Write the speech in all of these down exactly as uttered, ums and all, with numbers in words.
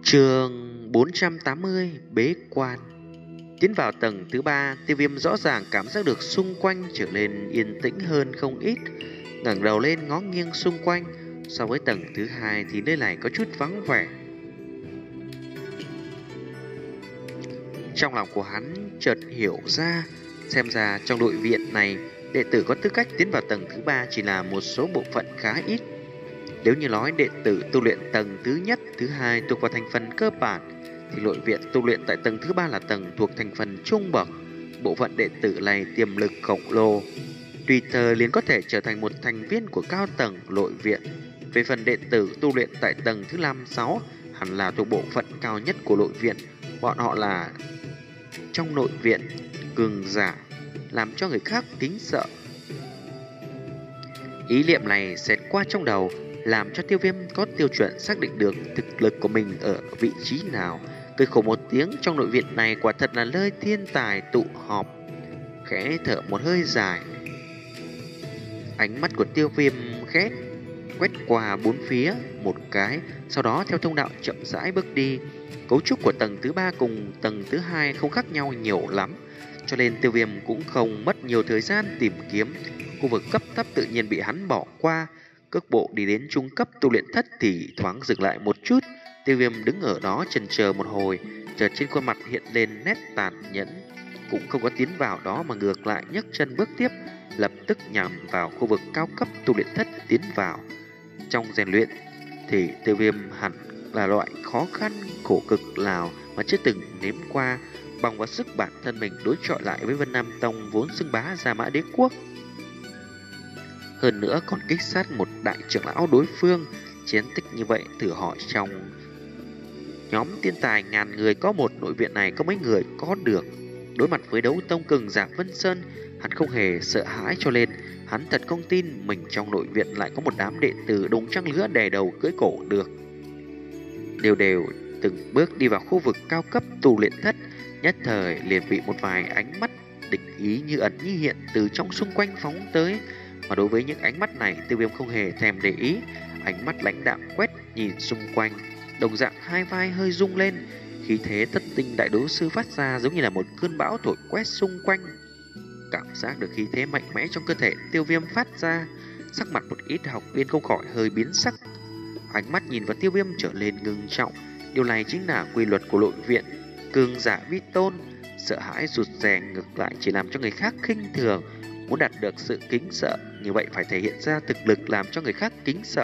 Chương bốn trăm tám mươi Bế quan. Tiến vào tầng thứ ba, Tiêu Viêm rõ ràng cảm giác được xung quanh trở nên yên tĩnh hơn không ít. Ngẩng đầu lên ngó nghiêng xung quanh, so với tầng thứ hai thì nơi này có chút vắng vẻ. Trong lòng của hắn chợt hiểu ra, xem ra trong đội viện này, đệ tử có tư cách tiến vào tầng thứ ba chỉ là một số bộ phận khá ít. Nếu như nói đệ tử tu luyện tầng thứ nhất, thứ hai thuộc vào thành phần cơ bản, thì nội viện tu luyện tại tầng thứ ba là tầng thuộc thành phần trung bậc. Bộ phận đệ tử này tiềm lực khổng lồ, tùy thời liền có thể trở thành một thành viên của cao tầng nội viện. Về phần đệ tử tu luyện tại tầng thứ năm, sáu, hẳn là thuộc bộ phận cao nhất của nội viện. Bọn họ là trong nội viện cường giả, làm cho người khác kính sợ. Ý niệm này xẹt qua trong đầu, làm cho Tiêu Viêm có tiêu chuẩn xác định được thực lực của mình ở vị trí nào. Cười khổ một tiếng, trong nội viện này quả thật là nơi thiên tài tụ họp. Khẽ thở một hơi dài, ánh mắt của Tiêu Viêm khẽ quét qua bốn phía một cái, sau đó theo thông đạo chậm rãi bước đi. Cấu trúc của tầng thứ ba cùng tầng thứ hai không khác nhau nhiều lắm, cho nên Tiêu Viêm cũng không mất nhiều thời gian tìm kiếm. Khu vực cấp thấp tự nhiên bị hắn bỏ qua. Cước bộ đi đến trung cấp tu luyện thất thì thoáng dừng lại một chút. Tiêu Viêm đứng ở đó chần chờ một hồi, chợt trên khuôn mặt hiện lên nét tàn nhẫn, cũng không có tiến vào đó mà ngược lại nhấc chân bước tiếp, lập tức nhằm vào khu vực cao cấp tu luyện thất tiến vào. Trong rèn luyện thì Tiêu Viêm hẳn là loại khó khăn khổ cực nào mà chưa từng nếm qua, bằng vào sức bản thân mình đối chọi lại với Vân Nam Tông vốn xưng bá Gia Mã Đế Quốc. Hơn nữa còn kích sát một đại trưởng lão đối phương. Chiến tích như vậy, thử hỏi trong nhóm thiên tài ngàn người có một, nội viện này có mấy người có được. Đối mặt với đấu tông cường giả Vân Sơn, hắn không hề sợ hãi, cho nên hắn thật không tin mình trong nội viện lại có một đám đệ tử đồng trang lứa đè đầu cưỡi cổ được. Đều đều từng bước đi vào khu vực cao cấp tu luyện thất, nhất thời liền bị một vài ánh mắt địch ý như ẩn như hiện từ trong xung quanh phóng tới. Mà đối với những ánh mắt này, Tiêu Viêm không hề thèm để ý. Ánh mắt lãnh đạm quét nhìn xung quanh, đồng dạng hai vai hơi rung lên. Khí thế thất tinh đại đấu sư phát ra giống như là một cơn bão thổi quét xung quanh. Cảm giác được khí thế mạnh mẽ trong cơ thể Tiêu Viêm phát ra, sắc mặt một ít học viên không khỏi hơi biến sắc. Ánh mắt nhìn vào Tiêu Viêm trở lên ngưng trọng. Điều này chính là quy luật của nội viện, cường giả vi tôn. Sợ hãi rụt rè ngược lại chỉ làm cho người khác khinh thường. Muốn đạt được sự kính sợ, như vậy phải thể hiện ra thực lực làm cho người khác kính sợ.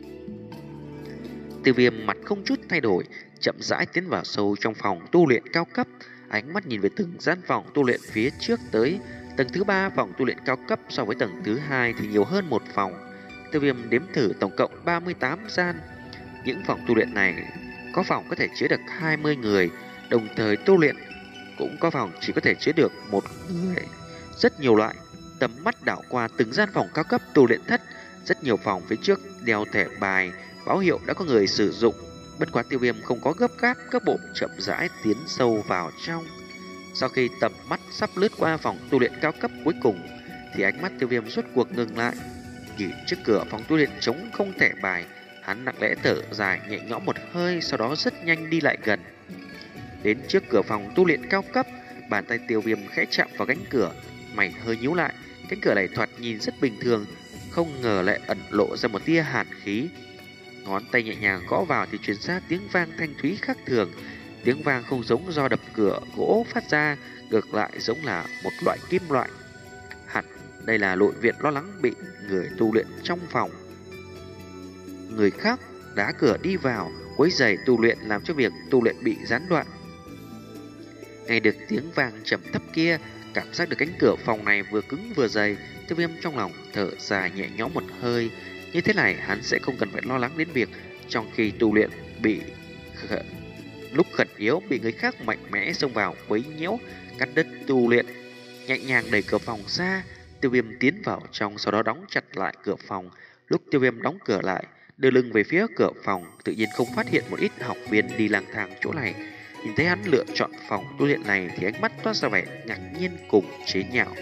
Tiêu Viêm mặt không chút thay đổi, chậm rãi tiến vào sâu trong phòng tu luyện cao cấp. Ánh mắt nhìn về từng gian phòng tu luyện phía trước tới. Tầng thứ ba phòng tu luyện cao cấp so với tầng thứ hai thì nhiều hơn một phòng. Tiêu Viêm đếm thử tổng cộng ba mươi tám gian. Những phòng tu luyện này có phòng có thể chứa được hai mươi người đồng thời tu luyện, cũng có phòng chỉ có thể chứa được một người. Rất nhiều loại. Tầm mắt đảo qua từng gian phòng cao cấp tu luyện thất, rất nhiều phòng phía trước đeo thẻ bài báo hiệu đã có người sử dụng. Bất quá Tiêu Viêm không có gấp gáp, các bộ chậm rãi tiến sâu vào trong. Sau khi tầm mắt sắp lướt qua phòng tu luyện cao cấp cuối cùng, thì ánh mắt Tiêu Viêm rốt cuộc ngừng lại. Nhìn trước cửa phòng tu luyện trống không thẻ bài, hắn nặng lẽ thở dài nhẹ nhõm một hơi, sau đó rất nhanh đi lại gần. Đến trước cửa phòng tu luyện cao cấp, bàn tay Tiêu Viêm khẽ chạm vào cánh cửa, mày hơi nhíu lại. Cánh cửa này thoạt nhìn rất bình thường, không ngờ lại ẩn lộ ra một tia hàn khí. Ngón tay nhẹ nhàng gõ vào thì truyền ra tiếng vang thanh thúy khác thường. Tiếng vang không giống do đập cửa gỗ phát ra, ngược lại giống là một loại kim loại. Hẳn đây là nội viện lo lắng bị người tu luyện trong phòng người khác đá cửa đi vào, quấy rầy tu luyện, làm cho việc tu luyện bị gián đoạn. Nghe được tiếng vang trầm thấp kia, cảm giác được cánh cửa phòng này vừa cứng vừa dày, Tiêu Viêm trong lòng thở dài nhẹ nhõm một hơi. Như thế này hắn sẽ không cần phải lo lắng đến việc trong khi tu luyện bị khẩn, lúc khẩn yếu bị người khác mạnh mẽ xông vào quấy nhiễu, cắt đứt tu luyện. Nhẹ nhàng đẩy cửa phòng ra, Tiêu Viêm tiến vào trong, sau đó đóng chặt lại cửa phòng. Lúc Tiêu Viêm đóng cửa lại, đưa lưng về phía cửa phòng, tự nhiên không phát hiện một ít học viên đi lang thang chỗ này. Nhìn thấy hắn lựa chọn phòng tu luyện này thì ánh mắt toát ra vẻ ngạc nhiên cùng chế nhạo.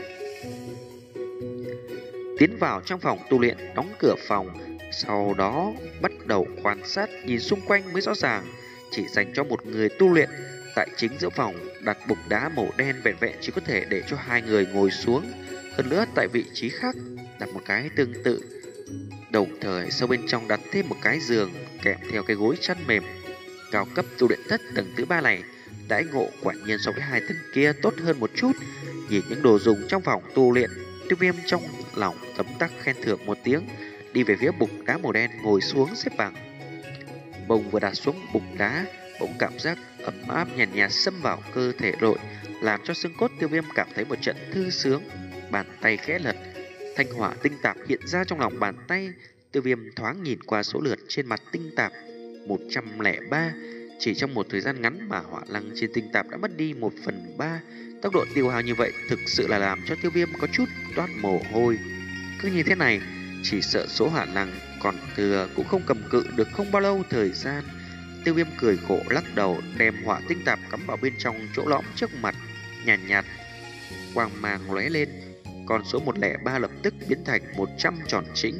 Tiến vào trong phòng tu luyện, đóng cửa phòng, sau đó bắt đầu quan sát, nhìn xung quanh mới rõ ràng. chỉ dành cho một người tu luyện. Tại chính giữa phòng đặt bục đá màu đen vẹn vẹn chỉ có thể để cho hai người ngồi xuống. Hơn nữa tại vị trí khác đặt một cái tương tự. Đồng thời sau bên trong đặt thêm một cái giường kèm theo cái gối chăn mềm. Cao cấp tu luyện thất tầng thứ ba này đãi ngộ quả nhiên so với hai tầng kia tốt hơn một chút. Nhìn những đồ dùng trong phòng tu luyện, Tiêu Viêm trong lòng tấm tắc khen thưởng một tiếng, đi về phía bục đá màu đen ngồi xuống xếp bằng. Bông vừa đặt xuống bục đá, bỗng cảm giác ấm áp nhàn nhạt, nhạt xâm vào cơ thể nội, làm cho xương cốt Tiêu Viêm cảm thấy một trận thư sướng. Bàn tay khẽ lật, thanh hỏa tinh tạp hiện ra trong lòng bàn tay. Tiêu Viêm thoáng nhìn qua số lượt trên mặt tinh tạp, một trăm lẻ ba. Chỉ trong một thời gian ngắn mà hỏa lăng trên tinh tạp đã mất đi một phần ba. Tốc độ tiêu hao như vậy thực sự là làm cho Tiêu Viêm có chút toát mồ hôi. Cứ như thế này, chỉ sợ số hỏa lăng còn thừa cũng không cầm cự được không bao lâu thời gian. Tiêu Viêm cười khổ lắc đầu, đem hỏa tinh tạp cắm vào bên trong chỗ lõm trước mặt, nhàn nhạt, nhạt quang mang lóe lên. Con số một không ba lập tức biến thành một trăm tròn chỉnh.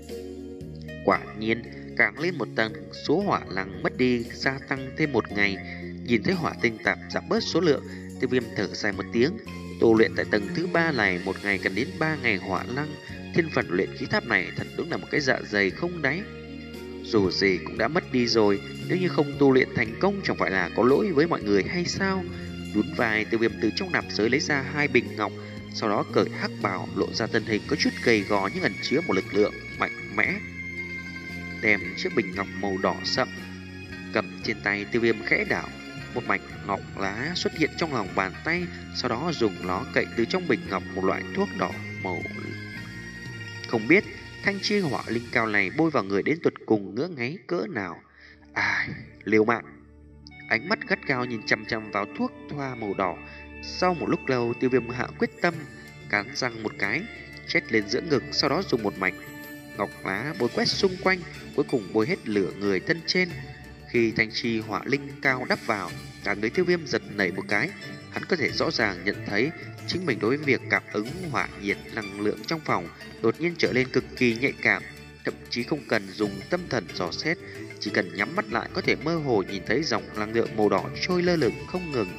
Quả nhiên, càng lên một tầng, số hỏa lăng mất đi gia tăng thêm một ngày. Nhìn thấy hỏa tinh tạp giảm bớt số lượng, Tiêu Viêm thở dài một tiếng. Tu luyện tại tầng thứ ba này một ngày cần đến ba ngày hỏa lăng. Thiên phận luyện khí tháp này thật đúng là một cái dạ dày không đáy. Dù gì cũng đã mất đi rồi, nếu như không tu luyện thành công chẳng phải là có lỗi với mọi người hay sao? Nhún vai, Tiêu Viêm từ trong nạp giới lấy ra hai bình ngọc, sau đó cởi hắc bào lộ ra thân hình có chút gầy gò nhưng ẩn chứa một lực lượng mạnh mẽ. Đem chiếc bình ngọc màu đỏ sậm cầm trên tay, Tiêu Viêm khẽ đảo, một mảnh ngọc lá xuất hiện trong lòng bàn tay, sau đó dùng nó cậy từ trong bình ngọc một loại thuốc đỏ màu. Không biết thanh chi hỏa linh cao này bôi vào người đến tuột cùng ngứa ngáy cỡ nào. À, liều mạng. Ánh mắt gắt gao nhìn chằm chằm vào thuốc thoa màu đỏ. Sau một lúc lâu, Tiêu Viêm hạ quyết tâm, cắn răng một cái, chét lên giữa ngực, sau đó dùng một mảnh ngọc lá bôi quét xung quanh, cuối cùng bôi hết lửa người thân trên. Khi thanh chi hỏa linh cao đắp vào, cả người Tiêu Viêm giật nảy một cái. Hắn có thể rõ ràng nhận thấy chính mình đối với việc cảm ứng hỏa nhiệt năng lượng trong phòng đột nhiên trở lên cực kỳ nhạy cảm, thậm chí không cần dùng tâm thần dò xét, chỉ cần nhắm mắt lại có thể mơ hồ nhìn thấy dòng năng lượng màu đỏ trôi lơ lửng không ngừng.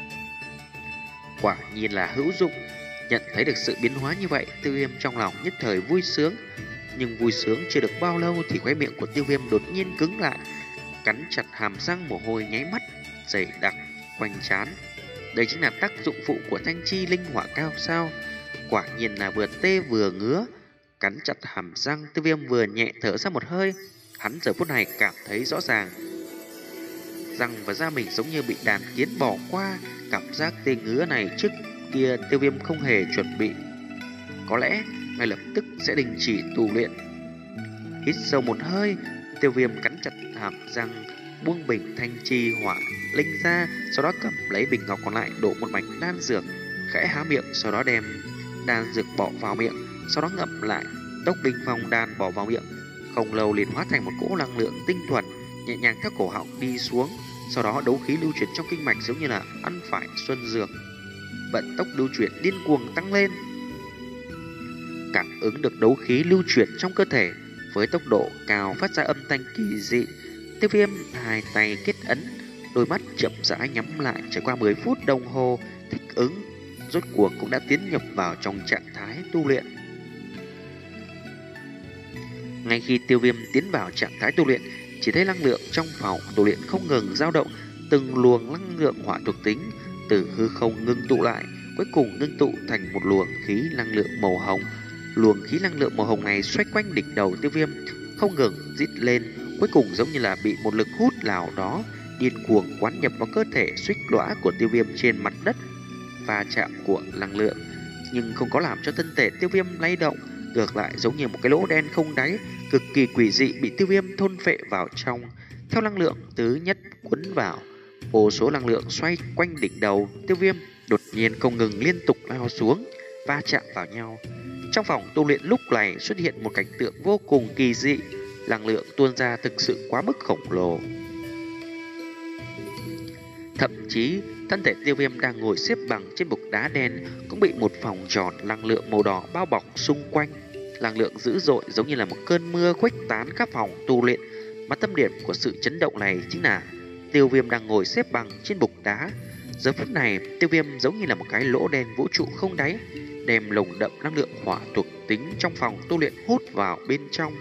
Quả nhiên là hữu dụng. Nhận thấy được sự biến hóa như vậy, Tiêu Viêm trong lòng nhất thời vui sướng. Nhưng vui sướng chưa được bao lâu thì khóe miệng của Tiêu Viêm đột nhiên cứng lại, cắn chặt hàm răng, mồ hôi nháy mắt dày đặc quanh trán. Đây chính là tác dụng phụ của thanh chi linh hỏa cao sao? Quả nhiên là vừa tê vừa ngứa. Cắn chặt hàm răng, Tiêu Viêm vừa nhẹ thở ra một hơi. Hắn giờ phút này cảm thấy rõ ràng răng và da mình giống như bị đàn kiến bỏ qua. Cảm giác tê ngứa này trước kia Tiêu Viêm không hề chuẩn bị, có lẽ ngay lập tức sẽ đình chỉ tu luyện. Hít sâu một hơi, Tiêu Viêm cắn chặt hàm răng, buông bình thanh chi hỏa linh ra, sau đó cầm lấy bình ngọc còn lại đổ một mảnh đan dược, khẽ há miệng, sau đó đem đan dược bỏ vào miệng, sau đó ngậm lại, tốc bình phong đan bỏ vào miệng. Không lâu liền hóa thành một cỗ năng lượng tinh thuần, nhẹ nhàng theo cổ họng đi xuống. Sau đó đấu khí lưu chuyển trong kinh mạch giống như là ăn phải xuân dược, vận tốc lưu chuyển điên cuồng tăng lên. Cảm ứng được đấu khí lưu chuyển trong cơ thể với tốc độ cao phát ra âm thanh kỳ dị. Tiêu Viêm hai tay kết ấn, đôi mắt chậm rãi nhắm lại. Trải qua mười phút đồng hồ thích ứng, rốt cuộc cũng đã tiến nhập vào trong trạng thái tu luyện. Ngay khi Tiêu Viêm tiến vào trạng thái tu luyện, chỉ thấy năng lượng trong phòng tu luyện không ngừng dao động, từng luồng năng lượng hỏa thuộc tính từ hư không ngưng tụ lại, cuối cùng ngưng tụ thành một luồng khí năng lượng màu hồng. Luồng khí năng lượng màu hồng này xoay quanh đỉnh đầu Tiêu Viêm, không ngừng rít lên, cuối cùng giống như là bị một lực hút nào đó điên cuồng quán nhập vào cơ thể suýt lõa của Tiêu Viêm trên mặt đất. Va chạm của năng lượng nhưng không có làm cho thân thể Tiêu Viêm lay động, ngược lại giống như một cái lỗ đen không đáy cực kỳ quỷ dị bị Tiêu Viêm thôn phệ vào trong. Theo năng lượng tứ nhất cuốn vào, vô số năng lượng xoay quanh đỉnh đầu Tiêu Viêm đột nhiên không ngừng liên tục lao xuống, va chạm vào nhau. Trong phòng tu luyện lúc này xuất hiện một cảnh tượng vô cùng kỳ dị, năng lượng tuôn ra thực sự quá mức khổng lồ. Thậm chí thân thể Tiêu Viêm đang ngồi xếp bằng trên bục đá đen cũng bị một vòng tròn năng lượng màu đỏ bao bọc xung quanh. Năng lượng dữ dội giống như là một cơn mưa khuếch tán khắp phòng tu luyện, mà tâm điểm của sự chấn động này chính là Tiêu Viêm đang ngồi xếp bằng trên bục đá. Giờ phút này, Tiêu Viêm giống như là một cái lỗ đen vũ trụ không đáy, đem lồng đậm năng lượng hỏa thuộc tính trong phòng tu luyện hút vào bên trong.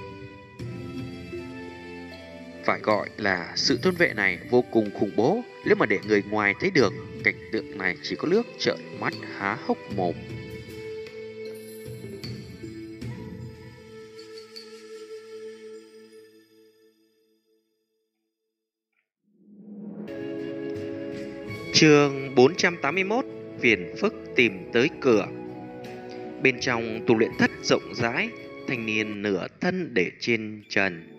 Phải gọi là sự thôn vệ này vô cùng khủng bố. Nếu mà để người ngoài thấy được, cảnh tượng này chỉ có nước trợn mắt há hốc mồm. Chương bốn trăm tám mươi mốt, phiền phức tìm tới cửa. Bên trong tu luyện thất rộng rãi, thanh niên nửa thân để trên trần,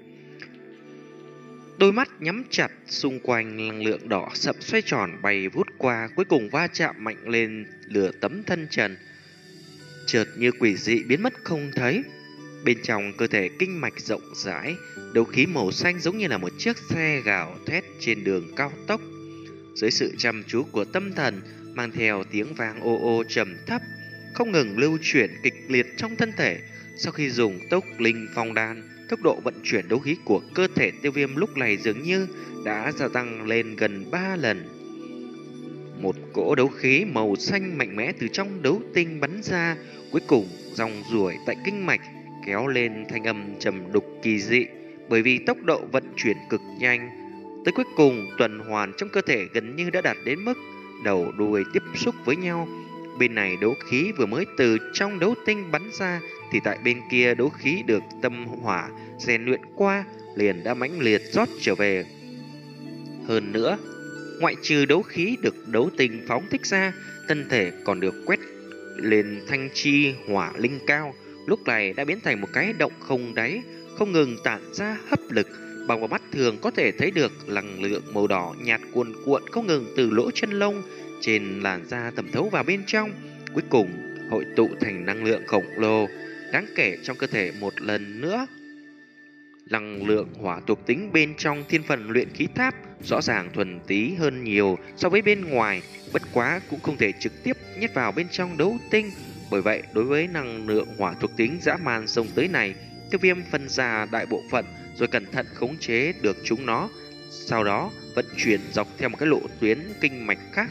đôi mắt nhắm chặt, xung quanh năng lượng đỏ sậm xoay tròn bay vút qua, cuối cùng va chạm mạnh lên lửa tấm thân trần, chợt như quỷ dị biến mất không thấy. Bên trong cơ thể kinh mạch rộng rãi, đấu khí màu xanh giống như là một chiếc xe gào thét trên đường cao tốc. Dưới sự chăm chú của tâm thần, mang theo tiếng vang ô ô trầm thấp, không ngừng lưu chuyển kịch liệt trong thân thể. Sau khi dùng tốc linh phong đan, tốc độ vận chuyển đấu khí của cơ thể Tiêu Viêm lúc này dường như đã gia tăng lên gần ba lần. Một cỗ đấu khí màu xanh mạnh mẽ từ trong đấu tinh bắn ra, cuối cùng dòng ruổi tại kinh mạch kéo lên thanh âm trầm đục kỳ dị, bởi vì tốc độ vận chuyển cực nhanh. Tới cuối cùng, tuần hoàn trong cơ thể gần như đã đạt đến mức đầu đuôi tiếp xúc với nhau. Bên này đấu khí vừa mới từ trong đấu tinh bắn ra, thì tại bên kia đấu khí được tâm hỏa rèn luyện qua liền đã mãnh liệt rót trở về. Hơn nữa, ngoại trừ đấu khí được đấu tinh phóng thích ra, thân thể còn được quét lên thanh chi hỏa linh cao, lúc này đã biến thành một cái động không đáy, không ngừng tản ra hấp lực. Bằng vào mắt thường có thể thấy được năng lượng màu đỏ nhạt cuồn cuộn không ngừng từ lỗ chân lông trên làn da thẩm thấu vào bên trong, cuối cùng hội tụ thành năng lượng khổng lồ đáng kể trong cơ thể một lần nữa. Năng lượng hỏa thuộc tính bên trong thiên phần luyện khí tháp rõ ràng thuần túy hơn nhiều so với bên ngoài, bất quá cũng không thể trực tiếp nhét vào bên trong đấu tinh. Bởi vậy, đối với năng lượng hỏa thuộc tính dã man xông tới này, Tiêu Viêm phân ra đại bộ phận rồi cẩn thận khống chế được chúng nó, sau đó vận chuyển dọc theo một cái lộ tuyến kinh mạch khác.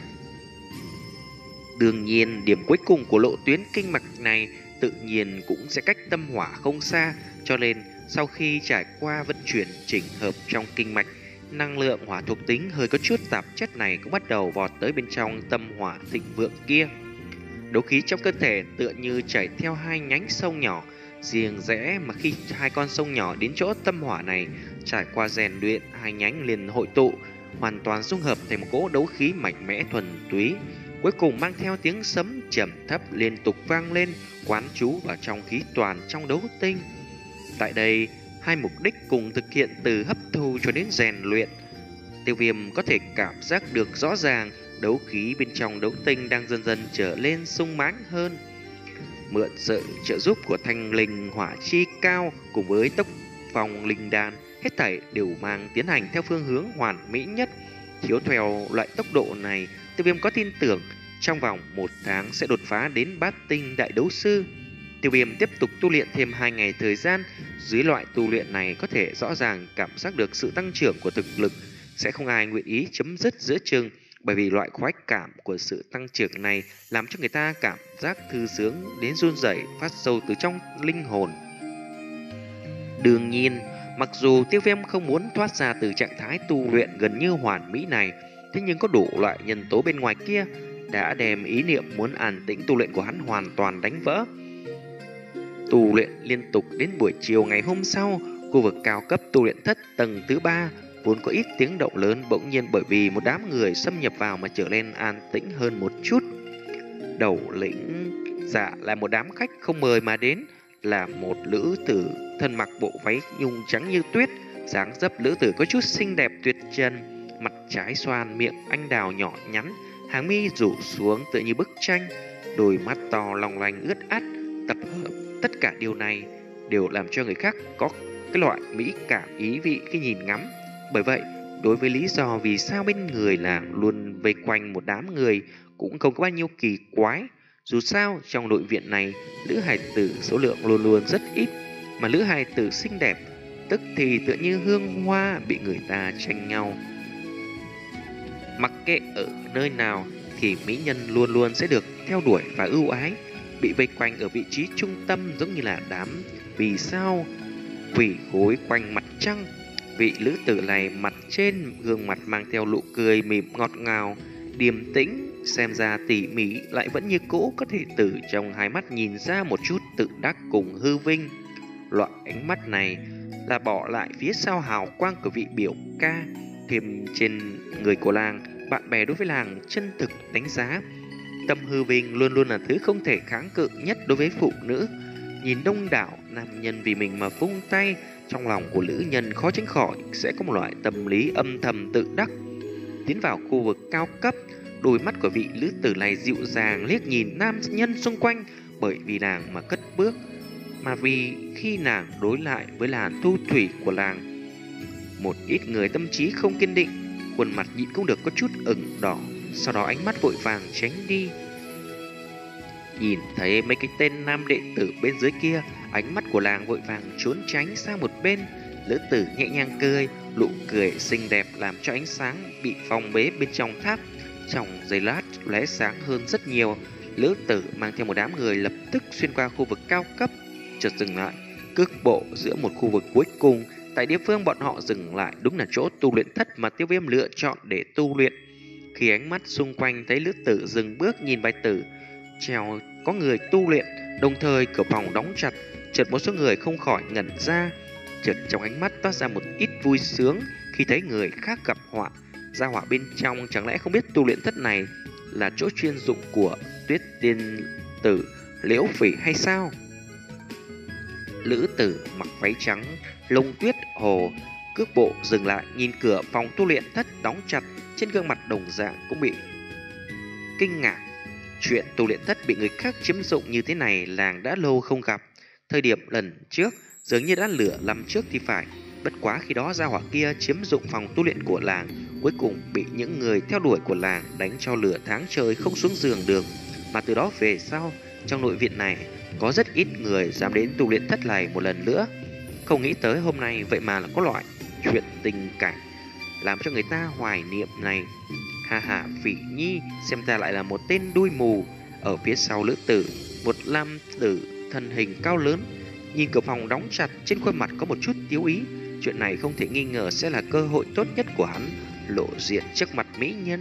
Đương nhiên, điểm cuối cùng của lộ tuyến kinh mạch này tự nhiên cũng sẽ cách tâm hỏa không xa, cho nên sau khi trải qua vận chuyển chỉnh hợp trong kinh mạch, năng lượng hỏa thuộc tính hơi có chút tạp chất này cũng bắt đầu vọt tới bên trong tâm hỏa thịnh vượng kia. Đấu khí trong cơ thể tựa như chảy theo hai nhánh sông nhỏ, riêng rẽ mà khi hai con sông nhỏ đến chỗ tâm hỏa này trải qua rèn luyện, hai nhánh liền hội tụ, hoàn toàn dung hợp thành một cỗ đấu khí mạnh mẽ thuần túy, cuối cùng mang theo tiếng sấm trầm thấp liên tục vang lên, quán trú vào trong khí toàn trong đấu tinh. Tại đây, hai mục đích cùng thực hiện từ hấp thu cho đến rèn luyện. Tiêu Viêm có thể cảm giác được rõ ràng đấu khí bên trong đấu tinh đang dần dần trở lên sung mãn hơn. Mượn sự trợ giúp của thanh linh hỏa chi cao cùng với tốc phong linh đan, hết thảy đều mang tiến hành theo phương hướng hoàn mỹ nhất. Chiếu theo loại tốc độ này, Tiêu Viêm có tin tưởng trong vòng một tháng sẽ đột phá đến bát tinh đại đấu sư. Tiêu Viêm tiếp tục tu luyện thêm hai ngày thời gian. Dưới loại tu luyện này có thể rõ ràng cảm giác được sự tăng trưởng của thực lực, sẽ không ai nguyện ý chấm dứt giữa chừng, bởi vì loại khoái cảm của sự tăng trưởng này làm cho người ta cảm giác thư sướng đến run rẩy phát sâu từ trong linh hồn. Đương nhiên, mặc dù Tiêu Viêm không muốn thoát ra từ trạng thái tu luyện gần như hoàn mỹ này, thế nhưng có đủ loại nhân tố bên ngoài kia đã đem ý niệm muốn an tĩnh tu luyện của hắn hoàn toàn đánh vỡ. Tu luyện liên tục đến buổi chiều ngày hôm sau, khu vực cao cấp tu luyện thất tầng thứ ba vốn có ít tiếng động lớn, bỗng nhiên bởi vì một đám người xâm nhập vào mà trở nên an tĩnh hơn một chút. Đầu lĩnh dạ là một đám khách không mời mà đến, là một nữ tử thân mặc bộ váy nhung trắng như tuyết, dáng dấp nữ tử có chút xinh đẹp tuyệt trần, mặt trái xoan, miệng anh đào nhỏ nhắn, hàng mi rủ xuống tựa như bức tranh, đôi mắt to long lanh ướt át, tập hợp tất cả điều này đều làm cho người khác có cái loại mỹ cảm ý vị khi nhìn ngắm. Bởi vậy, đối với lý do vì sao bên người là luôn vây quanh một đám người cũng không có bao nhiêu kỳ quái. Dù sao, trong nội viện này, nữ hài tử số lượng luôn luôn rất ít, mà nữ hài tử xinh đẹp tức thì tựa như hương hoa bị người ta tranh nhau. Mặc kệ ở nơi nào thì mỹ nhân luôn luôn sẽ được theo đuổi và ưu ái, bị vây quanh ở vị trí trung tâm giống như là đám vì sao quỳ gối quanh mặt trăng. Vị lữ tử này mặt trên gương mặt mang theo nụ cười mỉm ngọt ngào, điềm tĩnh, xem ra tỉ mỉ lại vẫn như cũ, có thể từ trong hai mắt nhìn ra một chút tự đắc cùng hư vinh. Loại ánh mắt này là bỏ lại phía sau hào quang của vị biểu ca, thêm trên người của làng, bạn bè đối với làng chân thực đánh giá. Tâm hư vinh luôn luôn là thứ không thể kháng cự nhất đối với phụ nữ. Nhìn đông đảo nam nhân vì mình mà vung tay, trong lòng của nữ nhân khó tránh khỏi sẽ có một loại tâm lý âm thầm tự đắc. Tiến vào khu vực cao cấp, đôi mắt của vị nữ tử này dịu dàng liếc nhìn nam nhân xung quanh, bởi vì nàng mà cất bước, mà vì khi nàng đối lại với làn thu thủy của làng. Một ít người tâm trí không kiên định, khuôn mặt nhịn không được có chút ửng đỏ, sau đó ánh mắt vội vàng tránh đi. Nhìn thấy mấy cái tên nam đệ tử bên dưới kia, ánh mắt của làng vội vàng trốn tránh sang một bên. Lữ tử nhẹ nhàng cười, nụ cười xinh đẹp làm cho ánh sáng bị phong bế bên trong tháp trong giây lát lóe sáng hơn rất nhiều. Lữ tử mang theo một đám người lập tức xuyên qua khu vực cao cấp, chợt dừng lại, cước bộ giữa một khu vực cuối cùng. Tại địa phương bọn họ dừng lại đúng là chỗ tu luyện thất mà Tiêu Viêm lựa chọn để tu luyện. Khi ánh mắt xung quanh thấy Lữ tử dừng bước nhìn bài tử treo có người tu luyện, đồng thời cửa phòng đóng chặt, chợt một số người không khỏi ngẩn ra, chợt trong ánh mắt toát ra một ít vui sướng khi thấy người khác gặp họa. Gia hỏa bên trong chẳng lẽ không biết tu luyện thất này là chỗ chuyên dụng của Tuyết tiên tử Liễu Phỉ hay sao? Lữ tử mặc váy trắng lông tuyết hồ, cước bộ dừng lại nhìn cửa phòng tu luyện thất đóng chặt, trên gương mặt đồng dạng cũng bị kinh ngạc. Chuyện tu luyện thất bị người khác chiếm dụng như thế này làng đã lâu không gặp. Thời điểm lần trước dường như đã lửa lăm trước thì phải. Bất quá khi đó gia hỏa kia chiếm dụng phòng tu luyện của làng, cuối cùng bị những người theo đuổi của làng đánh cho lửa tháng trời không xuống giường được. Mà từ đó về sau, trong nội viện này có rất ít người dám đến tu luyện thất này một lần nữa. Không nghĩ tới hôm nay vậy mà là có loại chuyện tình cảnh làm cho người ta hoài niệm này. Ha ha, Phỉ Nhi xem ta lại là một tên đuôi mù. Ở phía sau Lữ tử, một nam tử thân hình cao lớn, nhìn cửa phòng đóng chặt, trên khuôn mặt có một chút tiếu ý. Chuyện này không thể nghi ngờ sẽ là cơ hội tốt nhất của hắn lộ diện trước mặt mỹ nhân.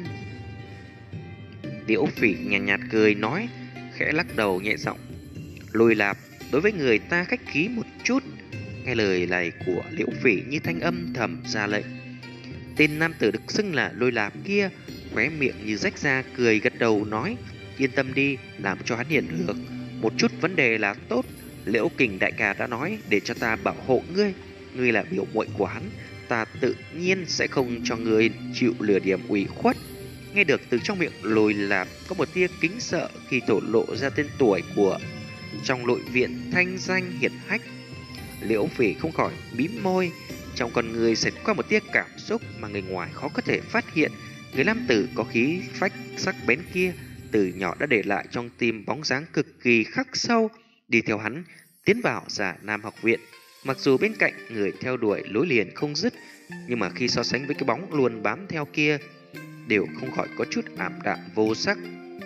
Liễu Phỉ nhàn nhạt, nhạt cười nói, khẽ lắc đầu nhẹ giọng, Lôi Lạp, đối với người ta khách khí một chút. Nghe lời này của Liễu Phỉ như thanh âm thầm ra lệnh. Tên nam tử được xưng là Lôi Lạp kia khóe miệng như rách ra, cười gật đầu nói, yên tâm đi, làm cho hắn hiện được một chút vấn đề là tốt. Liễu Kình đại ca đã nói để cho ta bảo hộ ngươi, ngươi là biểu muội của hắn, ta tự nhiên sẽ không cho ngươi chịu lừa điểm ủy khuất. Nghe được từ trong miệng Lôi Lạp có một tia kính sợ khi thổ lộ ra tên tuổi của trong nội viện thanh danh hiển hách. Liễu Phỉ không khỏi mím môi, trong con người xẹt qua một tia cảm xúc mà người ngoài khó có thể phát hiện. Người nam tử có khí phách sắc bén kia từ nhỏ đã để lại trong tim bóng dáng cực kỳ khắc sâu. Đi theo hắn tiến vào Giả Nam học viện, mặc dù bên cạnh người theo đuổi lối liền không dứt, nhưng mà khi so sánh với cái bóng luôn bám theo kia, đều không khỏi có chút ảm đạm vô sắc.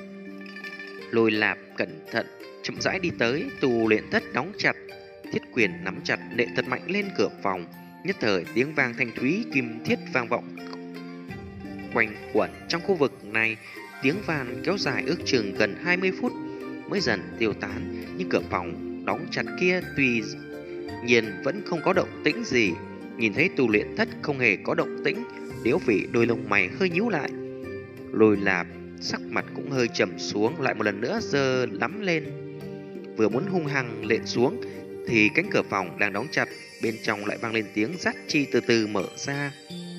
Lôi Lạp cẩn thận chậm rãi đi tới tu luyện thất đóng chặt, thiết quyền nắm chặt nệ thật mạnh lên cửa phòng. Nhất thời tiếng vang thanh thúy kim thiết vang vọng quanh quẩn trong khu vực này. Tiếng vang kéo dài ước chừng gần hai mươi phút mới dần tiêu tán, nhưng cửa phòng đóng chặt kia tuy nhiên vẫn không có động tĩnh gì. Nhìn thấy tu luyện thất không hề có động tĩnh, Liễu Phỉ đôi lông mày hơi nhíu lại. Lôi Lạp sắc mặt cũng hơi trầm xuống, lại một lần nữa giơ lắm lên, vừa muốn hung hăng lện xuống thì cánh cửa phòng đang đóng chặt bên trong lại vang lên tiếng rắt chi từ từ mở ra.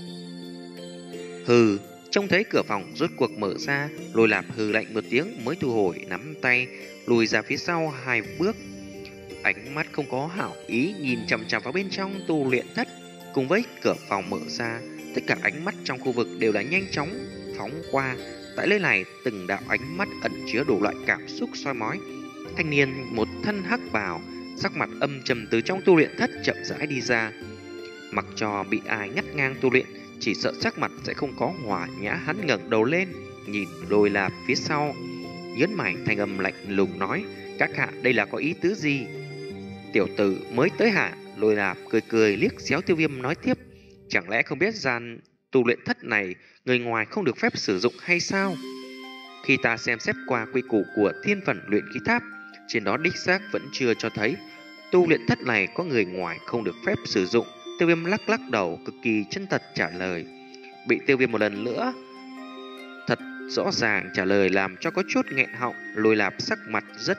Hừ, trông thấy cửa phòng rốt cuộc mở ra, Lôi Lạp hừ lạnh một tiếng mới thu hồi nắm tay, lùi ra phía sau hai bước. Ánh mắt không có hảo ý nhìn chằm chằm vào bên trong tu luyện thất. Cùng với cửa phòng mở ra, tất cả ánh mắt trong khu vực đều đã nhanh chóng phóng qua. Tại nơi này, từng đạo ánh mắt ẩn chứa đủ loại cảm xúc soi mói. Thanh niên một thân hắc bào, sắc mặt âm trầm từ trong tu luyện thất chậm rãi đi ra. Mặc cho bị ai ngắt ngang tu luyện, chỉ sợ sắc mặt sẽ không có hòa nhã. Hắn ngẩng đầu lên, nhìn Lôi Lạp phía sau, nhớn mày, thanh âm lạnh lùng nói: các hạ đây là có ý tứ gì? Tiểu tử mới tới hạ? Lôi Lạp cười cười liếc xéo Tiêu Viêm nói tiếp: chẳng lẽ không biết gian tu luyện thất này người ngoài không được phép sử dụng hay sao? Khi ta xem xét qua quy củ của thiên phần luyện khí tháp, trên đó đích xác vẫn chưa cho thấy tu luyện thất này có người ngoài không được phép sử dụng. Tiêu Viêm lắc lắc đầu, cực kỳ chân thật trả lời. Bị Tiêu Viêm một lần nữa thật rõ ràng trả lời làm cho có chút nghẹn họng. Lôi Lạp sắc mặt rất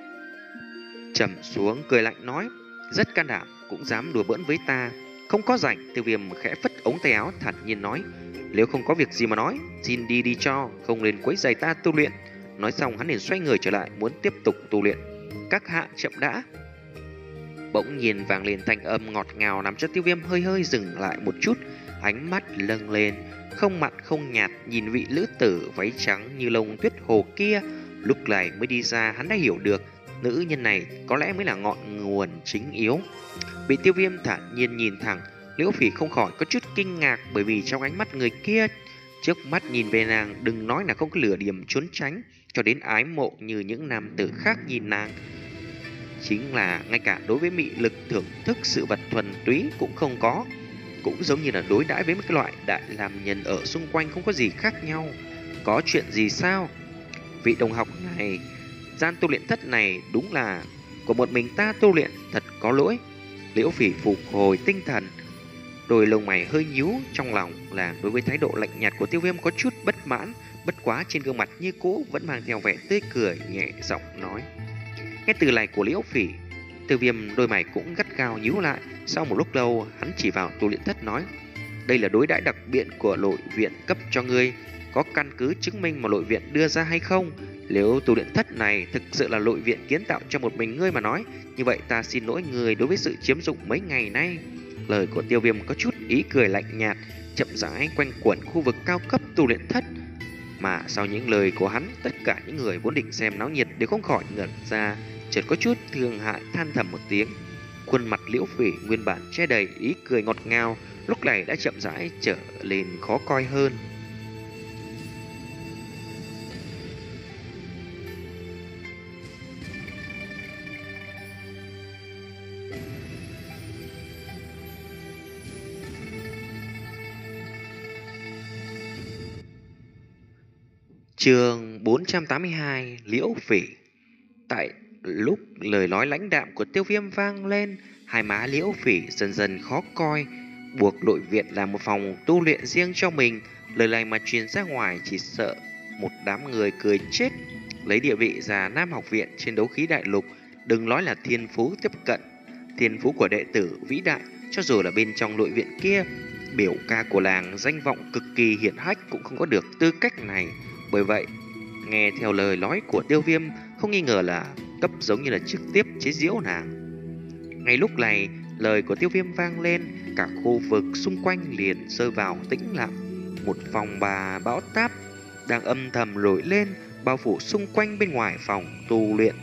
trầm xuống, cười lạnh nói: rất can đảm, cũng dám đùa bỡn với ta, không có rảnh. Tiêu Viêm khẽ phất ống tay áo, thản nhiên nói: nếu không có việc gì mà nói, xin đi đi cho, không nên quấy rầy ta tu luyện. Nói xong hắn liền xoay người trở lại, muốn tiếp tục tu luyện. Các hạ chậm đã. Bỗng nhiên vang lên thanh âm ngọt ngào làm cho Tiêu Viêm hơi hơi dừng lại một chút, ánh mắt lâng lên, không mặn không nhạt nhìn vị lữ tử váy trắng như lông tuyết hồ kia. Lúc này mới đi ra, hắn đã hiểu được nữ nhân này có lẽ mới là ngọn nguồn chính yếu. Bị Tiêu Viêm thản nhiên nhìn thẳng, Liễu Phỉ không khỏi có chút kinh ngạc, bởi vì trong ánh mắt người kia trước mắt nhìn về nàng, đừng nói là không có lửa điểm trốn tránh, cho đến ái mộ như những nam tử khác nhìn nàng. Chính là ngay cả đối với mị lực thưởng thức sự vật thuần túy cũng không có, cũng giống như là đối đãi với mấy cái loại đại làm nhân ở xung quanh không có gì khác nhau. Có chuyện gì sao? Vị đồng học này, gian tu luyện thất này đúng là của một mình ta tu luyện, thật có lỗi. Liễu Phỉ phục hồi tinh thần, đôi lông mày hơi nhíu, trong lòng là đối với thái độ lạnh nhạt của Tiêu Viêm có chút bất mãn. Bất quá trên gương mặt như cũ vẫn mang theo vẻ tươi cười, nhẹ giọng nói. Nghe từ lời của Liễu Phỉ, Tiêu Viêm đôi mày cũng gắt gao nhíu lại. Sau một lúc lâu, hắn chỉ vào tu luyện thất nói: đây là đối đãi đặc biệt của nội viện cấp cho ngươi, có căn cứ chứng minh mà nội viện đưa ra hay không? Nếu tu luyện thất này thực sự là nội viện kiến tạo cho một mình ngươi mà nói, như vậy ta xin lỗi người đối với sự chiếm dụng mấy ngày nay. Lời của Tiêu Viêm có chút ý cười lạnh nhạt, chậm rãi quanh quẩn khu vực cao cấp tu luyện thất. Mà sau những lời của hắn, tất cả những người vốn định xem náo nhiệt đều không khỏi ngẩn ra, chợt có chút thương hại than thầm một tiếng. Khuôn mặt Liễu Phỉ nguyên bản che đầy ý cười ngọt ngào, lúc này đã chậm rãi trở lên khó coi hơn. Chương bốn trăm tám mươi hai, Liễu Phỉ. Tại lúc lời nói lãnh đạm của Tiêu Viêm vang lên, hai má Liễu Phỉ dần dần khó coi. Buộc nội viện là một phòng tu luyện riêng cho mình, lời này mà truyền ra ngoài chỉ sợ một đám người cười chết. Lấy địa vị già Nam học viện trên đấu khí đại lục, đừng nói là thiên phú tiếp cận thiên phú của đệ tử vĩ đại, cho dù là bên trong nội viện kia, biểu ca của làng danh vọng cực kỳ hiển hách cũng không có được tư cách này. Bởi vậy, nghe theo lời nói của Tiêu Viêm, không nghi ngờ là cấp giống như là trực tiếp chế giễu nàng. Ngay lúc này, lời của Tiêu Viêm vang lên, cả khu vực xung quanh liền rơi vào tĩnh lặng. Một phòng bà bão táp đang âm thầm nổi lên, bao phủ xung quanh bên ngoài phòng tu luyện.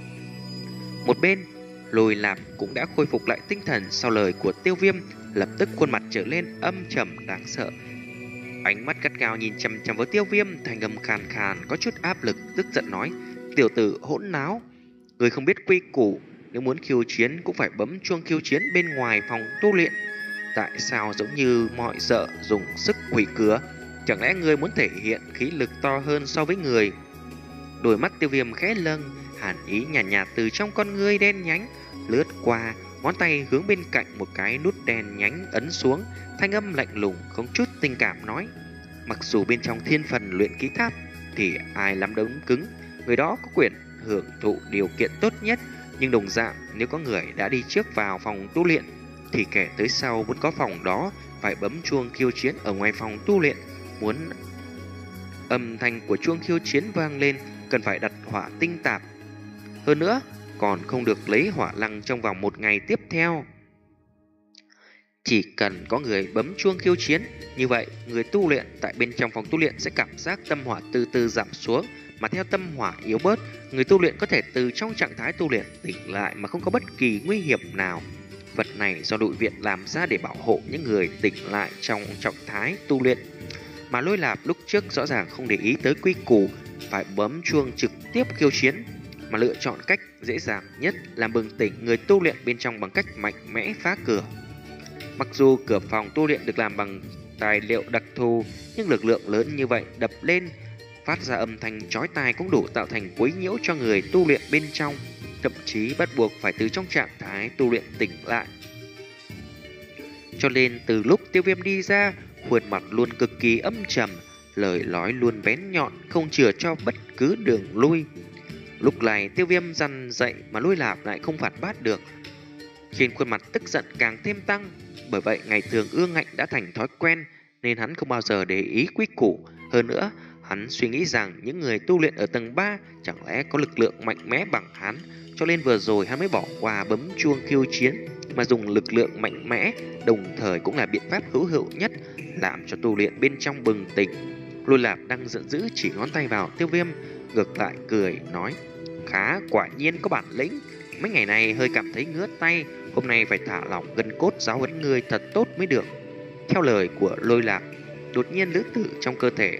Một bên, Lôi Lạp cũng đã khôi phục lại tinh thần sau lời của Tiêu Viêm, lập tức khuôn mặt trở lên âm trầm đáng sợ. Ánh mắt gắt gao nhìn chằm chằm vào Tiêu Viêm, thanh âm khàn khàn có chút áp lực, tức giận nói: tiểu tử hỗn náo, người không biết quy củ, nếu muốn khiêu chiến cũng phải bấm chuông khiêu chiến bên ngoài phòng tu luyện. Tại sao giống như mọi sợ dùng sức quỷ cửa? Chẳng lẽ người muốn thể hiện khí lực to hơn so với người? Đôi mắt Tiêu Viêm khẽ lâng, hàn ý nhàn nhạt, nhạt từ trong con ngươi đen nhánh lướt qua, ngón tay hướng bên cạnh một cái nút đen nhánh ấn xuống, thanh âm lạnh lùng không chút tình cảm nói: mặc dù bên trong thiên phần luyện khí tháp thì ai lắm đống cứng, người đó có quyền hưởng thụ điều kiện tốt nhất, nhưng đồng dạng nếu có người đã đi trước vào phòng tu luyện thì kẻ tới sau muốn có phòng đó phải bấm chuông khiêu chiến ở ngoài phòng tu luyện. Muốn âm thanh của chuông khiêu chiến vang lên, cần phải đặt hỏa tinh tạp, hơn nữa còn không được lấy hỏa lăng trong vòng một ngày tiếp theo. Chỉ cần có người bấm chuông khiêu chiến, như vậy người tu luyện tại bên trong phòng tu luyện sẽ cảm giác tâm hỏa từ từ giảm xuống, mà theo tâm hỏa yếu bớt, người tu luyện có thể từ trong trạng thái tu luyện tỉnh lại mà không có bất kỳ nguy hiểm nào. vật này do đội viện làm ra để bảo hộ những người tỉnh lại trong trạng thái tu luyện. Mà Lôi Lạp lúc trước rõ ràng không để ý tới quy củ, phải bấm chuông trực tiếp khiêu chiến, mà lựa chọn cách dễ dàng nhất là bừng tỉnh người tu luyện bên trong bằng cách mạnh mẽ phá cửa. Mặc dù cửa phòng tu luyện được làm bằng tài liệu đặc thù, nhưng lực lượng lớn như vậy đập lên, phát ra âm thanh chói tai cũng đủ tạo thành quấy nhiễu cho người tu luyện bên trong, thậm chí bắt buộc phải từ trong trạng thái tu luyện tỉnh lại. Cho nên từ lúc Tiêu Viêm đi ra, khuôn mặt luôn cực kỳ âm trầm, lời nói luôn bén nhọn, không chừa cho bất cứ đường lui. Lúc này Tiêu Viêm dằn dậy mà Lôi Lạp lại không phản bác được, khiến khuôn mặt tức giận càng thêm tăng. Bởi vậy ngày thường ương ngạnh đã thành thói quen, nên hắn không bao giờ để ý quy củ. Hơn nữa, hắn suy nghĩ rằng những người tu luyện ở tầng ba chẳng lẽ có lực lượng mạnh mẽ bằng hắn, cho nên vừa rồi hắn mới bỏ qua bấm chuông khiêu chiến, mà dùng lực lượng mạnh mẽ, đồng thời cũng là biện pháp hữu hiệu nhất làm cho tu luyện bên trong bừng tỉnh. Lôi Lạp đang giận dữ chỉ ngón tay vào Tiêu Viêm, ngược lại cười nói: khá, quả nhiên có bản lĩnh. Mấy ngày này hơi cảm thấy ngứa tay, hôm nay phải thả lỏng gân cốt giáo huấn ngươi thật tốt mới được. Theo lời của Lôi Lạp, đột nhiên lữ tử trong cơ thể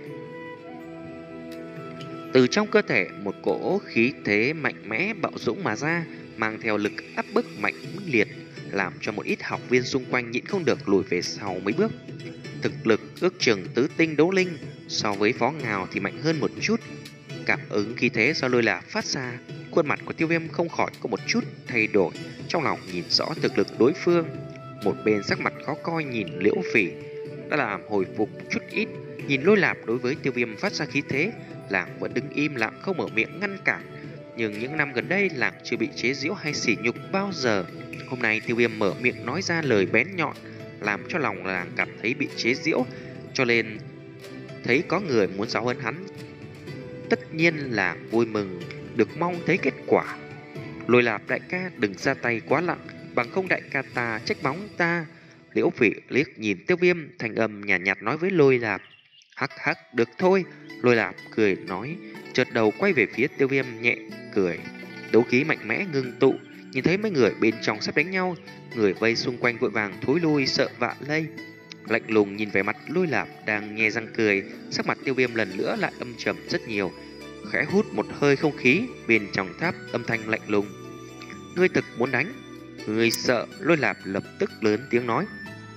Từ trong cơ thể một cỗ khí thế mạnh mẽ bạo dũng mà ra, mang theo lực áp bức mạnh liệt, làm cho một ít học viên xung quanh nhịn không được lùi về sau mấy bước. Thực lực ước chừng tứ tinh đấu linh, so với Phó Ngào thì mạnh hơn một chút. Cảm ứng khí thế do Lôi Lạp phát ra, khuôn mặt của Tiêu Viêm không khỏi có một chút thay đổi, trong lòng nhìn rõ thực lực đối phương. Một bên sắc mặt khó coi nhìn Liễu Phỉ đã làm hồi phục chút ít, nhìn Lôi Lạp đối với Tiêu Viêm phát ra khí thế, làng vẫn đứng im lặng không mở miệng ngăn cản. Nhưng những năm gần đây làng chưa bị chế giễu hay sỉ nhục bao giờ. Hôm nay Tiêu Viêm mở miệng nói ra lời bén nhọn, làm cho lòng làng cảm thấy bị chế giễu, cho nên thấy có người muốn giáo huấn hắn, tất nhiên là vui mừng, được mong thấy kết quả. Lôi Lạp đại ca đừng ra tay quá nặng, bằng không đại ca ta trách mắng ta. Liễu Phỉ liếc nhìn Tiêu Viêm, thanh âm nhàn nhạt, nhạt nói với Lôi Lạp. Hắc hắc, được thôi. Lôi Lạp cười nói, chợt đầu quay về phía Tiêu Viêm nhẹ cười. Đấu khí mạnh mẽ ngưng tụ, nhìn thấy mấy người bên trong sắp đánh nhau, người vây xung quanh vội vàng thối lui sợ vạ lây. Lạnh lùng nhìn về mặt Lôi Lạp đang nhe răng cười, sắc mặt Tiêu Viêm lần nữa lại âm trầm rất nhiều, khẽ hút một hơi không khí, bên trong tháp âm thanh lạnh lùng. Ngươi thực muốn đánh? Ngươi sợ? Lôi Lạp lập tức lớn tiếng nói.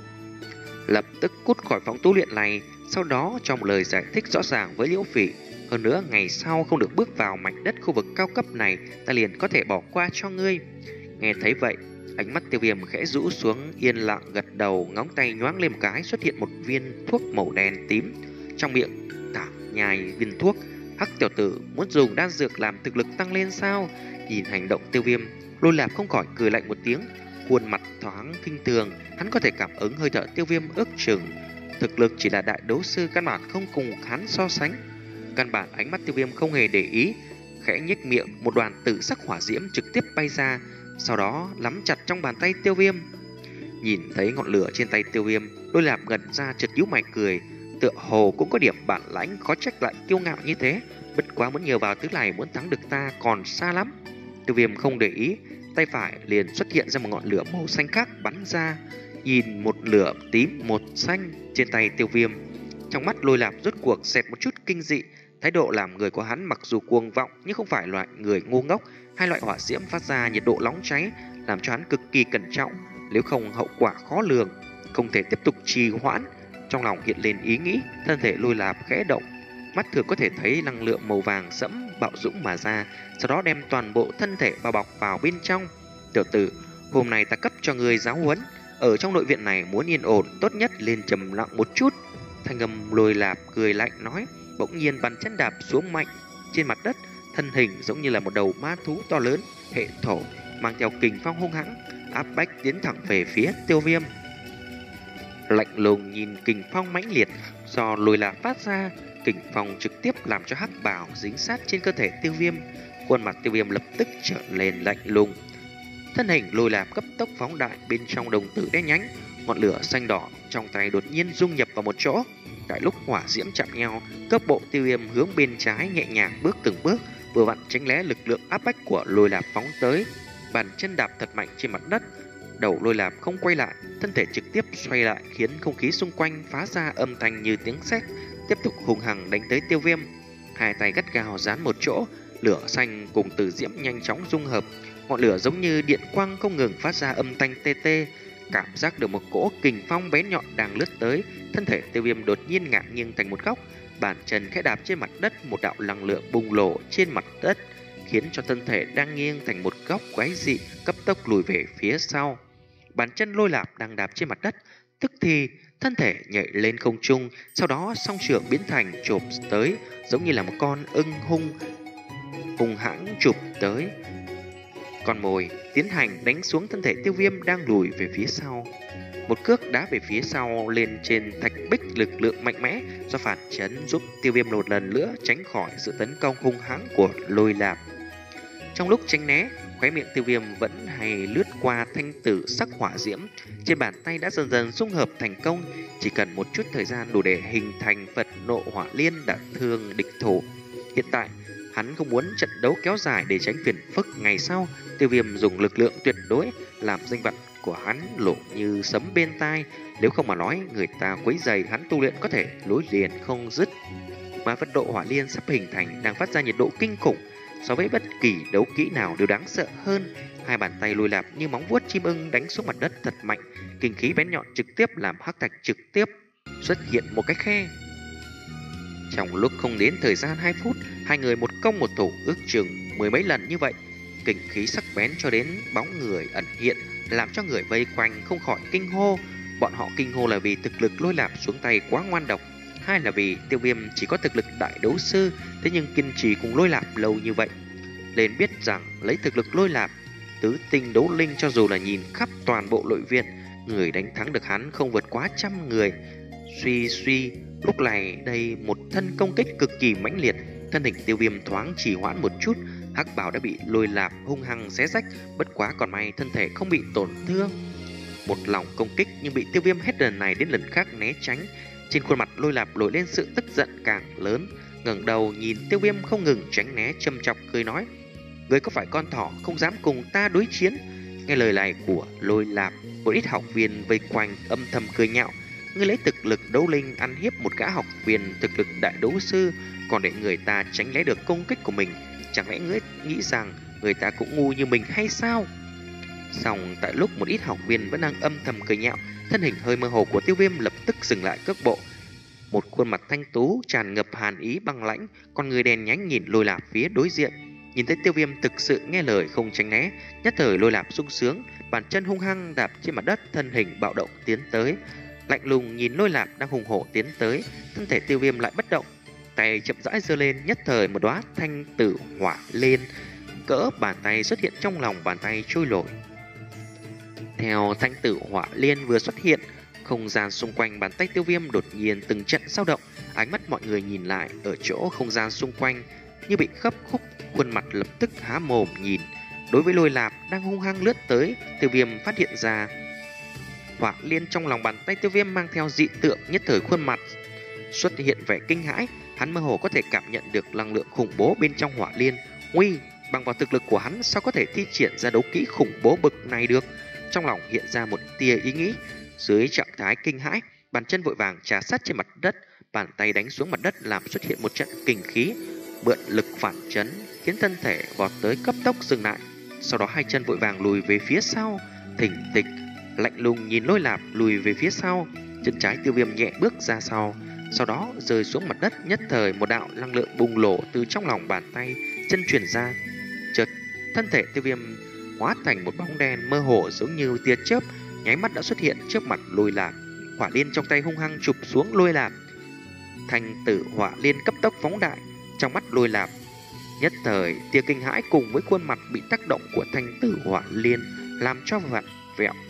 Lập tức cút khỏi phòng tu luyện này, sau đó cho một lời giải thích rõ ràng với Liễu Phỉ. Hơn nữa ngày sau không được bước vào mảnh đất khu vực cao cấp này, ta liền có thể bỏ qua cho ngươi. Nghe thấy vậy, ánh mắt Tiêu Viêm khẽ rũ xuống, yên lặng gật đầu, ngón tay nhoáng lên một cái, xuất hiện một viên thuốc màu đen tím, trong miệng thả nhai viên thuốc. Hắc tiểu tử muốn dùng đan dược làm thực lực tăng lên sao? Nhìn hành động Tiêu Viêm, Lôi Lạp không khỏi cười lạnh một tiếng, khuôn mặt thoáng khinh thường. Hắn có thể cảm ứng hơi thở Tiêu Viêm ước chừng thực lực chỉ là đại đấu sư, căn bản không cùng hắn so sánh. Căn bản ánh mắt Tiêu Viêm không hề để ý, khẽ nhếch miệng, một đoàn tử sắc hỏa diễm trực tiếp bay ra, sau đó nắm chặt trong bàn tay Tiêu Viêm. Nhìn thấy ngọn lửa trên tay Tiêu Viêm, Lôi Lạp ngẩn ra, chợt nhíu mày cười, tựa hồ cũng có điểm bản lãnh, khó trách lại kiêu ngạo như thế. Bất quá muốn nhờ vào thứ này muốn thắng được ta còn xa lắm. Tiêu Viêm không để ý, tay phải liền xuất hiện ra một ngọn lửa màu xanh khác bắn ra. Nhìn một lửa tím một xanh trên tay Tiêu Viêm, trong mắt Lôi Lạp rốt cuộc xẹt một chút kinh dị. Thái độ làm người của hắn mặc dù cuồng vọng nhưng không phải loại người ngu ngốc. Hai loại hỏa diễm phát ra nhiệt độ nóng cháy làm cho hắn cực kỳ cẩn trọng, nếu không hậu quả khó lường, không thể tiếp tục trì hoãn. Trong lòng hiện lên ý nghĩ, thân thể Lôi Lạp khẽ động, mắt thường có thể thấy năng lượng màu vàng sẫm bạo dũng mà ra, sau đó đem toàn bộ thân thể bao bọc vào bên trong. Tiểu tử, hôm nay ta cấp cho người giáo huấn. Ở trong nội viện này muốn yên ổn, tốt nhất lên trầm lặng một chút. Thanh âm Lôi Lạp cười lạnh nói, bỗng nhiên bàn chân đạp xuống mạnh trên mặt đất, thân hình giống như là một đầu ma thú to lớn, hệ thổ, mang theo kình phong hung hãng, áp bách tiến thẳng về phía Tiêu Viêm. Lạnh lùng nhìn kình phong mãnh liệt do Lôi Lạp phát ra, kình phong trực tiếp làm cho hắc bào dính sát trên cơ thể Tiêu Viêm. Khuôn mặt Tiêu Viêm lập tức trở lên lạnh lùng. Thân hình Lôi Lạp cấp tốc phóng đại, bên trong đồng tử đen nhánh, ngọn lửa xanh đỏ trong tay đột nhiên dung nhập vào một chỗ. Tại lúc hỏa diễm chạm nhau, cấp bộ Tiêu Viêm hướng bên trái nhẹ nhàng bước từng bước, vừa vặn tránh né lực lượng áp bách của Lôi Lạp phóng tới. Bàn chân đạp thật mạnh trên mặt đất, Đầu lôi lạp không quay lại, thân thể trực tiếp xoay lại khiến không khí xung quanh phá ra âm thanh như tiếng sét, tiếp tục hung hăng đánh tới Tiêu Viêm. Hai tay gắt gao dán một chỗ, lửa xanh cùng tử diễm nhanh chóng dung hợp, ngọn lửa giống như điện quang không ngừng phát ra âm thanh tê tê. Cảm giác được một cỗ kình phong bén nhọn đang lướt tới, thân thể Tiêu Viêm đột nhiên ngả nghiêng thành một góc, bàn chân khẽ đạp trên mặt đất, một đạo năng lượng bùng nổ trên mặt đất, khiến cho thân thể đang nghiêng thành một góc quái dị cấp tốc lùi về phía sau. Bàn chân lôi lạp đang đạp trên mặt đất, tức thì thân thể nhảy lên không trung, sau đó song trưởng biến thành chộp tới, giống như là một con ưng hung hung hãng chụp tới. Con mồi tiến hành đánh xuống thân thể Tiêu Viêm đang lùi về phía sau. Một cước đá về phía sau lên trên thạch bích, lực lượng mạnh mẽ do phản chấn giúp Tiêu Viêm một lần nữa tránh khỏi sự tấn công hung hãng của lôi lạp. Trong lúc tránh né, khóe miệng Tiêu Viêm vẫn hay lướt qua thanh tử sắc hỏa diễm, trên bàn tay đã dần dần dung hợp thành công, chỉ cần một chút thời gian đủ để hình thành Phật nộ hỏa liên đả thương địch thủ. Hiện tại, hắn không muốn trận đấu kéo dài để tránh phiền phức ngày sau. Tiêu Viêm dùng lực lượng tuyệt đối làm danh vọng của hắn lộ như sấm bên tai, nếu không mà nói người ta quấy rầy hắn tu luyện có thể nối liền không dứt. Mà Phật độ hỏa liên sắp hình thành đang phát ra nhiệt độ kinh khủng, so với bất kỳ đấu kỹ nào đều đáng sợ hơn. Hai bàn tay lôi lạp như móng vuốt chim ưng đánh xuống mặt đất thật mạnh, kinh khí bén nhọn trực tiếp làm hắc thạch trực tiếp xuất hiện một cái khe. Trong lúc không đến thời gian hai phút, hai người một công một thủ, ước chừng mười mấy lần như vậy. Kinh khí sắc bén cho đến bóng người ẩn hiện, làm cho người vây quanh không khỏi kinh hô. Bọn họ kinh hô là vì thực lực lôi lạp xuống tay quá ngoan độc, hai là vì Tiêu Viêm chỉ có thực lực đại đấu sư, thế nhưng kiên trì cùng lôi lạp lâu như vậy. Nên biết rằng lấy thực lực lôi lạp tứ tinh đấu linh, cho dù là nhìn khắp toàn bộ nội viện, người đánh thắng được hắn không vượt quá trăm người. Suy suy, lúc này đây một thân công kích cực kỳ mãnh liệt, thân hình Tiêu Viêm thoáng trì hoãn một chút, hắc bào đã bị lôi lạp hung hăng xé rách, bất quá còn may thân thể không bị tổn thương. Một lòng công kích nhưng bị Tiêu Viêm hết lần này đến lần khác né tránh. Trên khuôn mặt lôi lạp nổi lên sự tức giận càng lớn, ngẩng đầu nhìn Tiêu Viêm không ngừng tránh né, châm chọc cười nói: "Ngươi có phải con thỏ không dám cùng ta đối chiến?" Nghe lời này của lôi lạp, một ít học viên vây quanh âm thầm cười nhạo: "Ngươi lấy thực lực đấu linh ăn hiếp một gã học viên thực lực đại đấu sư, còn để người ta tránh né được công kích của mình, chẳng lẽ ngươi nghĩ rằng người ta cũng ngu như mình hay sao?" Xong tại lúc một ít học viên vẫn đang âm thầm cười nhạo, thân hình hơi mơ hồ của Tiêu Viêm lập tức dừng lại cước bộ. Một khuôn mặt thanh tú tràn ngập hàn ý băng lãnh, con người đèn nhánh nhìn lôi lạp phía đối diện. Nhìn thấy Tiêu Viêm thực sự nghe lời không tránh né, nhất thời lôi lạp sung sướng, bàn chân hung hăng đạp trên mặt đất, thân hình bạo động tiến tới. Lạnh lùng nhìn lôi lạp đang hùng hổ tiến tới, thân thể Tiêu Viêm lại bất động, tay chậm rãi giơ lên, nhất thời một đóa thanh tử hỏa lên cỡ bàn tay xuất hiện trong lòng bàn tay trôi nổi. Theo thanh tử hỏa liên vừa xuất hiện, không gian xung quanh bàn tay Tiêu Viêm đột nhiên từng trận dao động, ánh mắt mọi người nhìn lại ở chỗ không gian xung quanh như bị khấp khúc, khuôn mặt lập tức há mồm nhìn. Đối với lôi lạp đang hung hăng lướt tới, Tiêu Viêm phát hiện ra hỏa liên trong lòng bàn tay Tiêu Viêm mang theo dị tượng, nhất thời khuôn mặt xuất hiện vẻ kinh hãi. Hắn mơ hồ có thể cảm nhận được năng lượng khủng bố bên trong hỏa liên. Nguy, bằng vào thực lực của hắn sao có thể thi triển ra đấu kỹ khủng bố bực này được? Trong lòng hiện ra một tia ý nghĩ. Dưới trạng thái kinh hãi, bàn chân vội vàng trà sát trên mặt đất, bàn tay đánh xuống mặt đất làm xuất hiện một trận kình khí, mượn lực phản chấn khiến thân thể vọt tới cấp tốc dừng lại. Sau đó hai chân vội vàng lùi về phía sau, thình thịch, lạnh lùng nhìn lôi lạp lùi về phía sau. Chân trái Tiêu Viêm nhẹ bước ra sau, sau đó rơi xuống mặt đất, nhất thời một đạo năng lượng bùng nổ từ trong lòng bàn tay chân truyền ra. Chợt thân thể Tiêu Viêm hóa thành một bóng đen mơ hồ giống như tia chớp, nháy mắt đã xuất hiện trước mặt lôi lạp. Hỏa liên trong tay hung hăng chụp xuống lôi lạp. Thanh tử hỏa liên cấp tốc phóng đại, trong mắt lôi lạp nhất thời tia kinh hãi cùng với khuôn mặt bị tác động của thanh tử hỏa liên làm cho vặn vẹo